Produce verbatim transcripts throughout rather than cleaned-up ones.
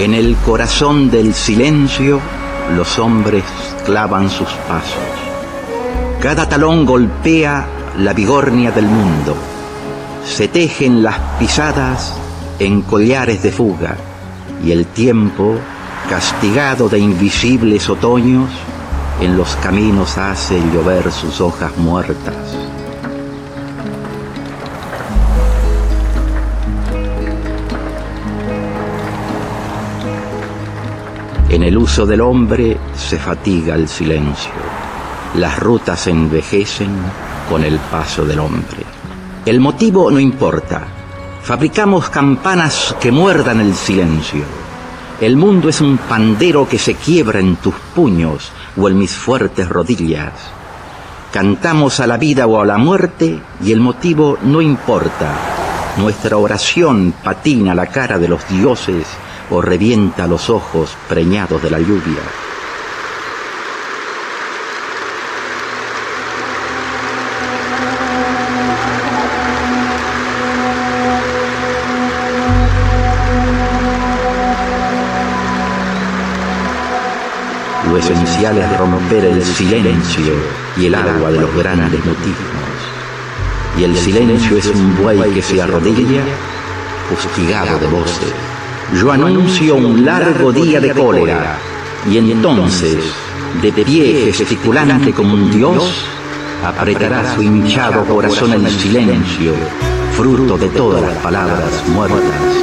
En el corazón del silencio los hombres clavan sus pasos. Cada talón golpea la vigornia del mundo. Se tejen las pisadas en collares de fuga, y el tiempo, castigado de invisibles otoños, en los caminos hace llover sus hojas muertas. En el uso del hombre se fatiga el silencio. Las rutas envejecen con el paso del hombre. El motivo no importa. Fabricamos campanas que muerdan el silencio. El mundo es un pandero que se quiebra en tus puños o en mis fuertes rodillas. Cantamos a la vida o a la muerte y el motivo no importa. Nuestra oración patina la cara de los dioses o revienta los ojos preñados de la lluvia. Lo esencial es romper el silencio y el agua de los grandes motivos. Y el silencio es un buey que se arrodilla, fustigado de voces. Yo anuncio un largo día de cólera, y entonces, de pie gesticulante como un dios, apretará su hinchado corazón el silencio, fruto de todas las palabras muertas.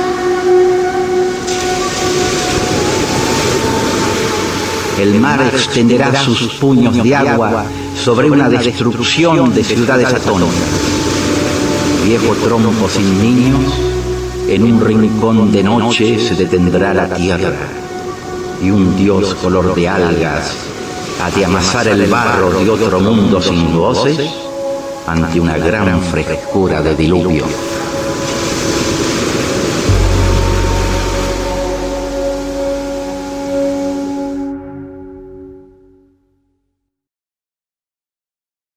El mar extenderá sus puños de agua sobre una destrucción de ciudades atónitas. Viejo tronco sin niños, en un rincón de noche se detendrá la tierra, y un dios color de algas ha de amasar el barro de otro mundo sin voces ante una gran frescura de diluvio.